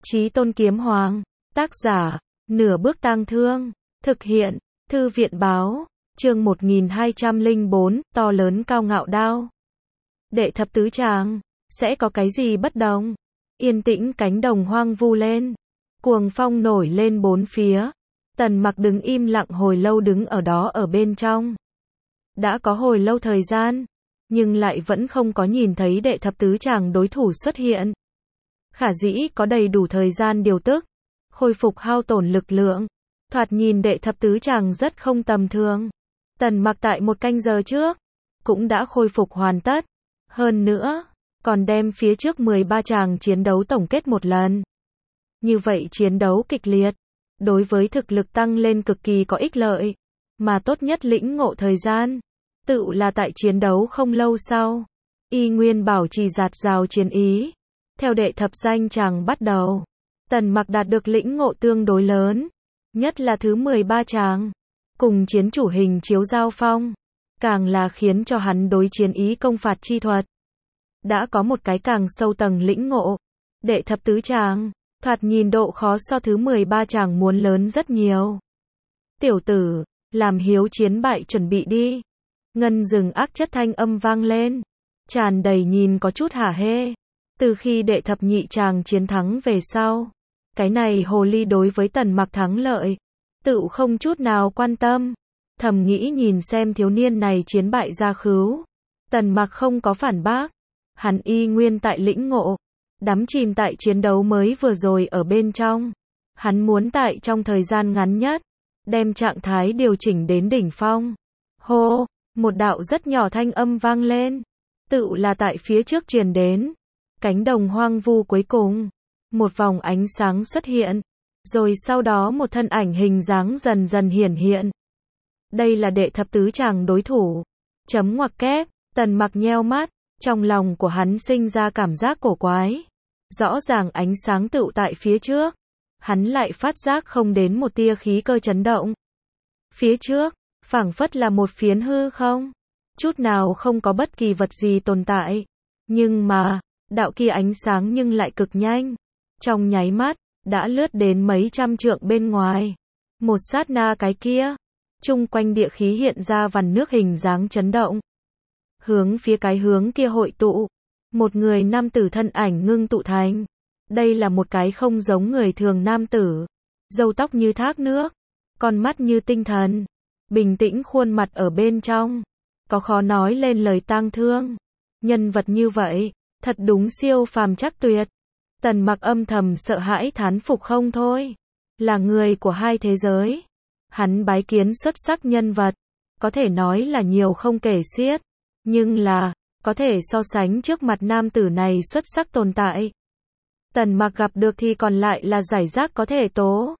Chí Tôn Kiếm Hoàng, tác giả, Nửa Bước Tang Thương, thực hiện, Thư viện báo, chương 1204, to lớn cao ngạo đao. Đệ thập tứ tràng, sẽ có cái gì bất đồng? Yên tĩnh cánh đồng hoang vu lên, cuồng phong nổi lên bốn phía. Tần Mặc đứng im lặng hồi lâu đứng ở đó ở bên trong. Đã có hồi lâu thời gian, nhưng lại vẫn không có nhìn thấy đệ thập tứ tràng đối thủ xuất hiện. Khả dĩ có đầy đủ thời gian điều tức, khôi phục hao tổn lực lượng. Thoạt nhìn đệ thập tứ tràng rất không tầm thường. Tần Mặc tại một canh giờ trước, cũng đã khôi phục hoàn tất. Hơn nữa, còn đem phía trước 13 tràng chiến đấu tổng kết một lần. Như vậy chiến đấu kịch liệt, đối với thực lực tăng lên cực kỳ có ích lợi. Mà tốt nhất lĩnh ngộ thời gian, tự là tại chiến đấu không lâu sau. Y nguyên bảo trì dạt dào chiến ý. Theo đệ thập danh tràng bắt đầu, Tần Mặc đạt được lĩnh ngộ tương đối lớn. Nhất là thứ 13 tràng, cùng chiến chủ hình chiếu giao phong, càng là khiến cho hắn đối chiến ý công phạt chi thuật đã có một cái càng sâu tầng lĩnh ngộ. Đệ thập tứ tràng, thoạt nhìn độ khó so thứ 13 tràng muốn lớn rất nhiều. Tiểu tử, làm hiếu chiến bại chuẩn bị đi. Ngân rừng ác chất thanh âm vang lên, tràn đầy nhìn có chút hả hê. Từ khi đệ thập nhị tràng chiến thắng về sau, cái này hồ ly đối với Tần Mặc thắng lợi, tự không chút nào quan tâm. Thầm nghĩ nhìn xem thiếu niên này chiến bại ra khứu. Tần Mặc không có phản bác. Hắn y nguyên tại lĩnh ngộ, đắm chìm tại chiến đấu mới vừa rồi ở bên trong. Hắn muốn tại trong thời gian ngắn nhất, đem trạng thái điều chỉnh đến đỉnh phong. Hô, một đạo rất nhỏ thanh âm vang lên, tự là tại phía trước truyền đến. Cánh đồng hoang vu cuối cùng, một vòng ánh sáng xuất hiện, rồi sau đó một thân ảnh hình dáng dần dần hiển hiện. Đây là đệ thập tứ tràng đối thủ. Chấm ngoặc kép, Tần Mặc nheo mắt, trong lòng của hắn sinh ra cảm giác cổ quái. Rõ ràng ánh sáng tựu tại phía trước, hắn lại phát giác không đến một tia khí cơ chấn động. Phía trước, phảng phất là một phiến hư không, chút nào không có bất kỳ vật gì tồn tại. Nhưng mà, đạo kia ánh sáng nhưng lại cực nhanh. Trong nháy mắt, đã lướt đến mấy trăm trượng bên ngoài. Một sát na cái kia, chung quanh địa khí hiện ra vằn nước hình dáng chấn động. Hướng phía cái hướng kia hội tụ, một người nam tử thân ảnh ngưng tụ thành. Đây là một cái không giống người thường nam tử, râu tóc như thác nước, con mắt như tinh thần, bình tĩnh khuôn mặt ở bên trong, có khó nói lên lời tang thương. Nhân vật như vậy, thật đúng siêu phàm chắc tuyệt. Tần Mặc âm thầm sợ hãi thán phục không thôi. Là người của hai thế giới. Hắn bái kiến xuất sắc nhân vật, có thể nói là nhiều không kể xiết. Nhưng là, có thể so sánh trước mặt nam tử này xuất sắc tồn tại. Tần Mặc gặp được thì còn lại là giải rác có thể tố.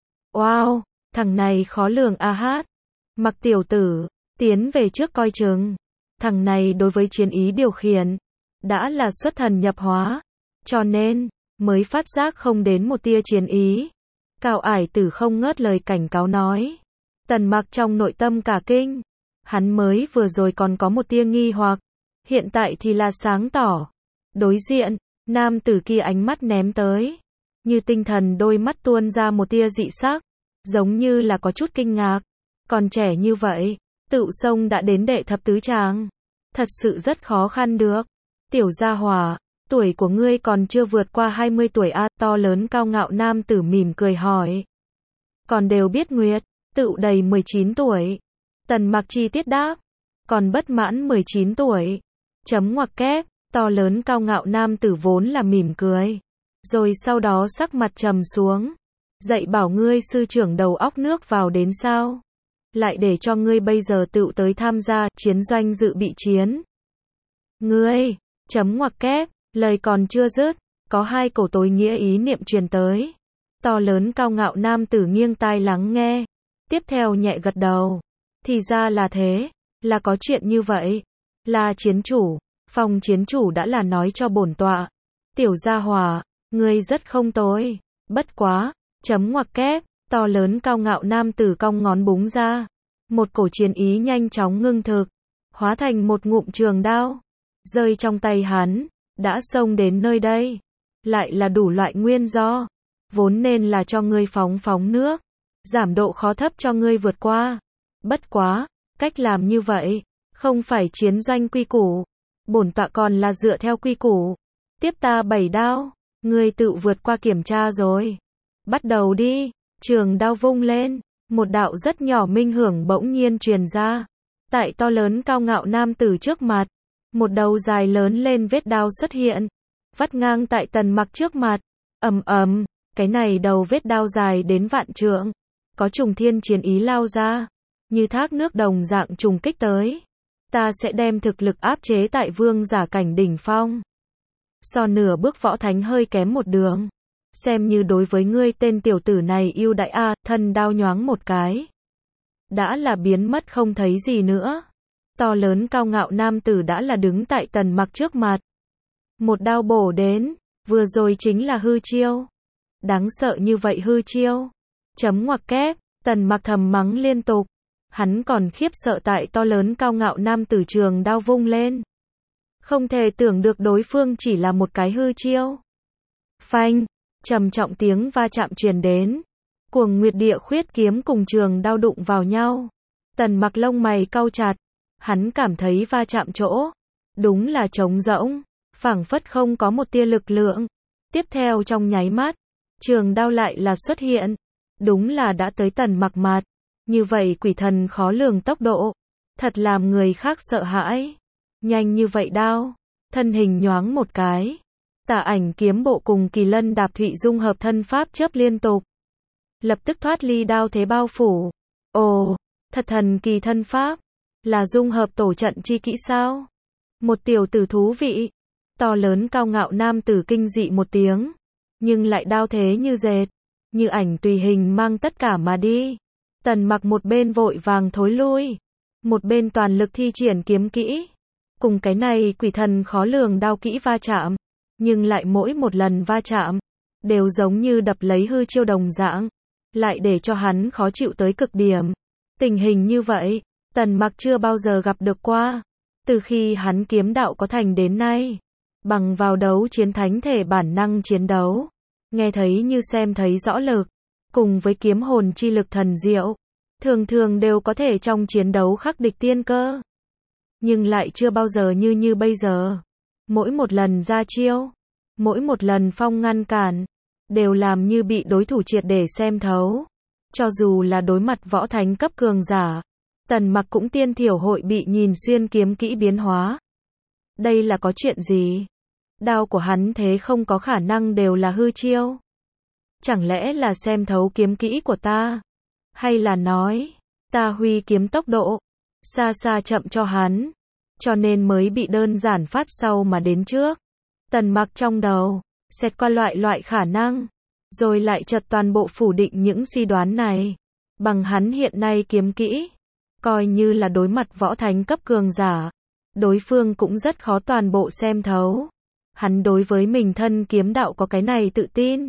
Wow, thằng này khó lường a hát. Mặc tiểu tử, tiến về trước coi chừng. Thằng này đối với chiến ý điều khiển, đã là xuất thần nhập hóa. Cho nên, mới phát giác không đến một tia chiến ý. Cao ải tử không ngớt lời cảnh cáo nói. Tần Mặc trong nội tâm cả kinh. Hắn mới vừa rồi còn có một tia nghi hoặc, hiện tại thì là sáng tỏ. Đối diện, nam tử kia ánh mắt ném tới, như tinh thần đôi mắt tuôn ra một tia dị sắc, giống như là có chút kinh ngạc. Còn trẻ như vậy, tự xông đã đến đệ thập tứ tràng, thật sự rất khó khăn được. Tiểu gia hỏa, tuổi của ngươi còn chưa vượt qua 20 tuổi a. To lớn cao ngạo nam tử mỉm cười hỏi. Còn đều biết nguyệt, tự đầy 19 tuổi. Tần Mặc chi tiết đáp. Còn bất mãn 19 tuổi. Chấm ngoặc kép, to lớn cao ngạo nam tử vốn là mỉm cười. Rồi sau đó sắc mặt trầm xuống. Dạy bảo ngươi sư trưởng đầu óc nước vào đến sao? Lại để cho ngươi bây giờ tự tới tham gia chiến doanh dự bị chiến. Ngươi, chấm ngoặc kép, lời còn chưa dứt, có hai cổ tối nghĩa ý niệm truyền tới. To lớn cao ngạo nam tử nghiêng tai lắng nghe. Tiếp theo nhẹ gật đầu. Thì ra là thế, là có chuyện như vậy. Là chiến chủ, Phong chiến chủ đã là nói cho bổn tọa. Tiểu gia hỏa, ngươi rất không tồi. Bất quá, chấm ngoặc kép, to lớn cao ngạo nam tử cong ngón búng ra. Một cổ chiến ý nhanh chóng ngưng thực, hóa thành một ngụm trường đao. Rơi trong tay hắn, đã xông đến nơi đây. Lại là đủ loại nguyên do. vốn nên là cho ngươi phóng nước, giảm độ khó thấp cho ngươi vượt qua. Bất quá, cách làm như vậy, không phải chiến doanh quy củ. Bổn tọa còn là dựa theo quy củ. Tiếp ta 7 đao, ngươi tự vượt qua kiểm tra rồi. Bắt đầu đi, trường đao vung lên, một đạo rất nhỏ minh hưởng bỗng nhiên truyền ra. Tại to lớn cao ngạo nam tử trước mặt, một đầu dài lớn lên vết đao xuất hiện, vắt ngang tại Tần Mặc trước mặt. Ầm ầm, cái này đầu vết đao dài đến vạn trượng, có trùng thiên chiến ý lao ra, như thác nước đồng dạng trùng kích tới. Ta sẽ đem thực lực áp chế tại vương giả cảnh đỉnh phong. So nửa bước võ thánh hơi kém một đường. Xem như đối với ngươi tên tiểu tử này ưu đại a, thân đao nhoáng một cái. Đã là biến mất không thấy gì nữa. To lớn cao ngạo nam tử đã là đứng tại Tần Mặc trước mặt. Một đao bổ đến, vừa rồi chính là hư chiêu. Đáng sợ như vậy hư chiêu. Chấm ngoặc kép, Tần Mặc thầm mắng liên tục. Hắn còn khiếp sợ tại to lớn cao ngạo nam tử trường đao vung lên. Không thể tưởng được đối phương chỉ là một cái hư chiêu. Phanh, trầm trọng tiếng va chạm truyền đến. Cuồng Nguyệt Địa Khuyết kiếm cùng trường đao đụng vào nhau. Tần Mặc lông mày cau chặt. Hắn cảm thấy va chạm chỗ. Đúng là trống rỗng. Phảng phất không có một tia lực lượng. Tiếp theo trong nháy mắt, trường đao lại là xuất hiện. Đúng là đã tới Tần Mặc mặt. Như vậy quỷ thần khó lường tốc độ. Thật làm người khác sợ hãi. Nhanh như vậy đao. Thân hình nhoáng một cái. Tả Ảnh kiếm bộ cùng Kỳ Lân đạp thụy dung hợp thân pháp chớp liên tục. Lập tức thoát ly đao thế bao phủ. Ồ, thật thần kỳ thân pháp. Là dung hợp tổ trận chi kỹ sao? Một tiểu tử thú vị. To lớn cao ngạo nam tử kinh dị một tiếng. Nhưng lại đao thế như dệt. Như ảnh tùy hình mang tất cả mà đi. Tần Mặc một bên vội vàng thối lui. Một bên toàn lực thi triển kiếm kỹ. Cùng cái này quỷ thần khó lường đao kỹ va chạm. Nhưng lại mỗi một lần va chạm. Đều giống như đập lấy hư chiêu đồng dạng. Lại để cho hắn khó chịu tới cực điểm. Tình hình như vậy, Tần Mặc chưa bao giờ gặp được qua. Từ khi hắn kiếm đạo có thành đến nay. Bằng vào đấu chiến thánh thể bản năng chiến đấu. Nghe thấy như xem thấy rõ lực. Cùng với kiếm hồn chi lực thần diệu. Thường thường đều có thể trong chiến đấu khắc địch tiên cơ. Nhưng lại chưa bao giờ như bây giờ. Mỗi một lần ra chiêu. Mỗi một lần phong ngăn cản. Đều làm như bị đối thủ triệt để xem thấu. Cho dù là đối mặt võ thánh cấp cường giả. Tần Mặc cũng tiên thiểu hội bị nhìn xuyên kiếm kỹ biến hóa. Đây là có chuyện gì? Đao của hắn thế không có khả năng đều là hư chiêu. Chẳng lẽ là xem thấu kiếm kỹ của ta? Hay là nói, ta huy kiếm tốc độ, xa xa chậm cho hắn, cho nên mới bị đơn giản phát sau mà đến trước. Tần Mặc trong đầu, xẹt qua loại khả năng, rồi lại chợt toàn bộ phủ định những suy đoán này. Bằng hắn hiện nay kiếm kỹ, coi như là đối mặt võ thánh cấp cường giả, đối phương cũng rất khó toàn bộ xem thấu. Hắn đối với mình thân kiếm đạo có cái này tự tin.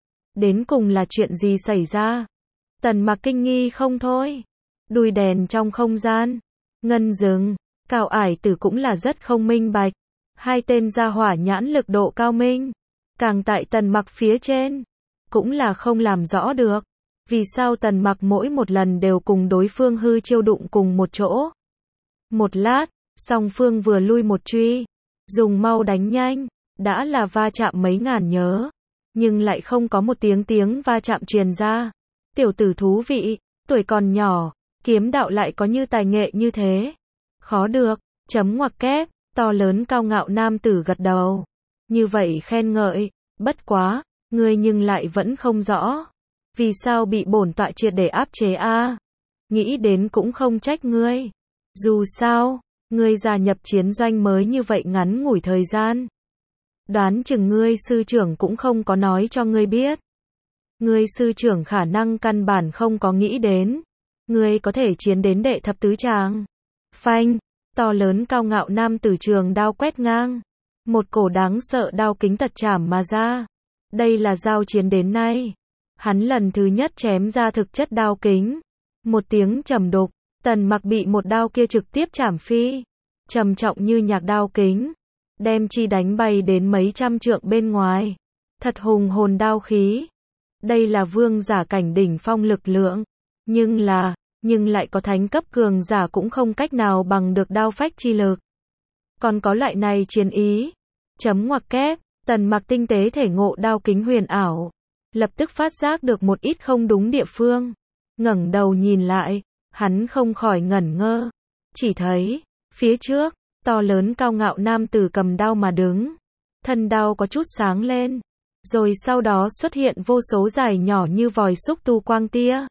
Đến cùng là chuyện gì xảy ra? Tần Mặc kinh nghi không thôi. Đuôi đèn trong không gian, ngân rừng, Cao Ải Tử cũng là rất không minh bạch. Hai tên gia hỏa nhãn lực độ cao minh, càng tại Tần Mặc phía trên, cũng là không làm rõ được. Vì sao Tần Mặc mỗi một lần đều cùng đối phương hư chiêu đụng cùng một chỗ? Một lát, song phương vừa lui một truy, dùng mau đánh nhanh, đã là va chạm mấy ngàn nhớ, nhưng lại không có một tiếng va chạm truyền ra. Tiểu tử thú vị, tuổi còn nhỏ, kiếm đạo lại có như tài nghệ như thế. Khó được, chấm ngoặc kép, to lớn cao ngạo nam tử gật đầu. Như vậy khen ngợi, bất quá, ngươi nhưng lại vẫn không rõ. Vì sao bị bổn tọa triệt để áp chế a? Nghĩ đến cũng không trách ngươi. Dù sao, ngươi gia nhập chiến doanh mới như vậy ngắn ngủi thời gian. Đoán chừng ngươi sư trưởng cũng không có nói cho ngươi biết. Ngươi sư trưởng khả năng căn bản không có nghĩ đến. Ngươi có thể chiến đến đệ thập tứ tràng. Phanh, to lớn cao ngạo nam tử trường đao quét ngang. Một cổ đáng sợ đao kính tật chảm mà ra. Đây là giao chiến đến nay. Hắn lần thứ nhất chém ra thực chất đao kính. Một tiếng trầm đục, Tần Mặc bị một đao kia trực tiếp chảm phi. Trầm trọng như nhạc đao kính. Đem chi đánh bay đến mấy trăm trượng bên ngoài. Thật hùng hồn đao khí. Đây là vương giả cảnh đỉnh phong lực lượng. Nhưng lại có thánh cấp cường giả cũng không cách nào bằng được đao phách chi lực. Còn có loại này chiến ý. Chấm ngoặc kép, Tần Mặc tinh tế thể ngộ đao kính huyền ảo. Lập tức phát giác được một ít không đúng địa phương. Ngẩng đầu nhìn lại, hắn không khỏi ngẩn ngơ. Chỉ thấy, phía trước, to lớn cao ngạo nam tử cầm đao mà đứng. Thân đao có chút sáng lên. Rồi sau đó xuất hiện vô số dài nhỏ như vòi xúc tu quang tia.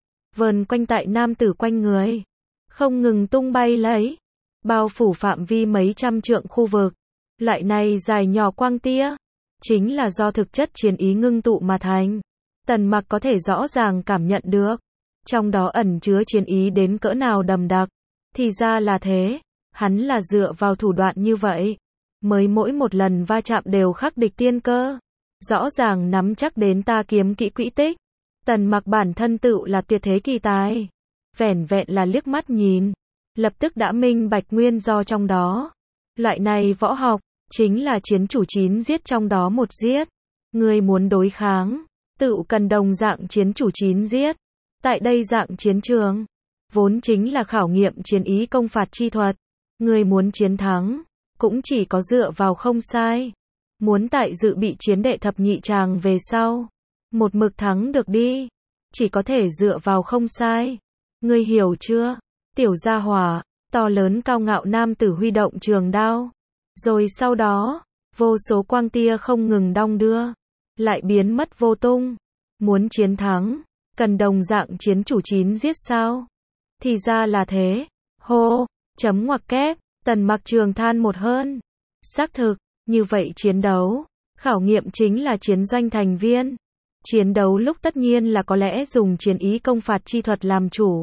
Vờn quanh tại nam tử quanh người. Không ngừng tung bay lấy. Bao phủ phạm vi mấy trăm trượng khu vực. Loại này dài nhỏ quang tia. Chính là do thực chất chiến ý ngưng tụ mà thành. Tần Mặc có thể rõ ràng cảm nhận được. Trong đó ẩn chứa chiến ý đến cỡ nào đậm đặc. Thì ra là thế. Hắn là dựa vào thủ đoạn như vậy. Mới mỗi một lần va chạm đều khắc địch tiên cơ. Rõ ràng nắm chắc đến ta kiếm kỹ quỹ tích. Tần Mặc bản thân tự là tuyệt thế kỳ tài. Vẻn vẹn là liếc mắt nhìn. Lập tức đã minh bạch nguyên do trong đó. Loại này võ học. Chính là chiến chủ 9 giết trong đó một giết. Người muốn đối kháng. Tự cần đồng dạng chiến chủ 9 giết. Tại đây dạng chiến trường. Vốn chính là khảo nghiệm chiến ý công phạt chi thuật. Người muốn chiến thắng. Cũng chỉ có dựa vào không sai. Muốn tại dự bị chiến đệ thập nhị tràng về sau. Một mực thắng được đi. Chỉ có thể dựa vào không sai. Ngươi hiểu chưa? Tiểu gia hỏa. To lớn cao ngạo nam tử huy động trường đao. Rồi sau đó, vô số quang tia không ngừng đong đưa. Lại biến mất vô tung. Muốn chiến thắng. Cần đồng dạng chiến chủ 9 giết sao? Thì ra là thế. Hô. Chấm ngoặc kép. Tần Mặc trường than một hơn. Xác thực. Như vậy chiến đấu. Khảo nghiệm chính là chiến doanh thành viên. Chiến đấu lúc tất nhiên là có lẽ dùng chiến ý công phạt chi thuật làm chủ.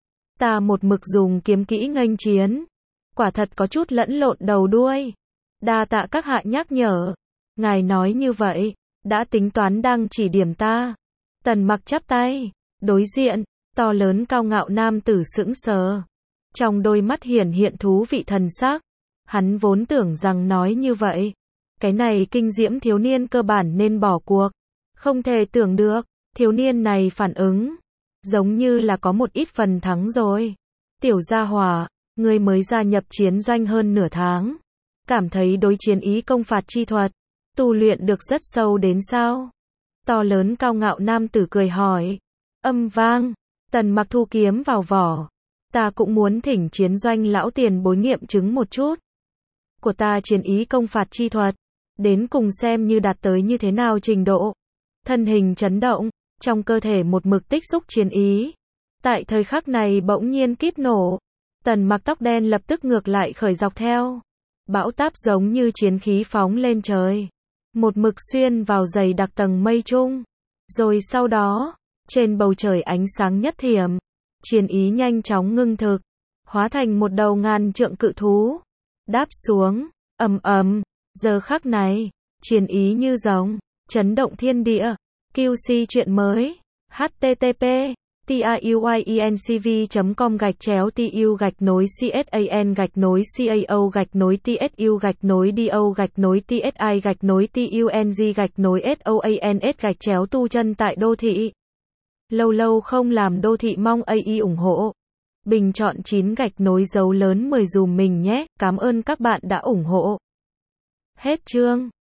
Ta một mực dùng kiếm kỹ nghênh chiến. Quả thật có chút lẫn lộn đầu đuôi. Đa tạ các hạ nhắc nhở. Ngài nói như vậy. Đã tính toán đang chỉ điểm ta. Tần Mặc chắp tay. Đối diện. To lớn cao ngạo nam tử sững sờ. Trong đôi mắt hiển hiện thú vị thần sắc. Hắn vốn tưởng rằng nói như vậy. Cái này kinh diễm thiếu niên cơ bản nên bỏ cuộc. Không thể tưởng được. Thiếu niên này phản ứng. Giống như là có một ít phần thắng rồi. Tiểu gia hỏa. Ngươi mới gia nhập chiến doanh hơn nửa tháng. Cảm thấy đối chiến ý công phạt chi thuật. Tu luyện được rất sâu đến sao? To lớn cao ngạo nam tử cười hỏi. Âm vang. Tần Mặc thu kiếm vào vỏ. Ta cũng muốn thỉnh chiến doanh lão tiền bối nghiệm chứng một chút. Của ta chiến ý công phạt chi thuật. Đến cùng xem như đạt tới như thế nào trình độ. Thân hình chấn động. Trong cơ thể một mực tích xúc chiến ý. Tại thời khắc này bỗng nhiên kíp nổ. Tần Mặc tóc đen lập tức ngược lại khởi dọc theo. Bão táp giống như chiến khí phóng lên trời. Một mực xuyên vào dày đặc tầng mây trung. Rồi sau đó, trên bầu trời ánh sáng nhất thiểm. Chiến ý nhanh chóng ngưng thực. Hóa thành một đầu ngàn trượng cự thú. Đáp xuống, ầm ầm. Giờ khắc này, chiến ý như rồng. Chấn động thiên địa. QC chuyện mới. http tiuy.cv.com/TU-TSAN-TUNG-TUNG tu chân tại đô thị. Lâu lâu không làm đô thị mong AI ủng hộ. Bình chọn 9 gạch nối dấu lớn 10 dùm mình nhé. Cảm ơn các bạn đã ủng hộ. Hết chương.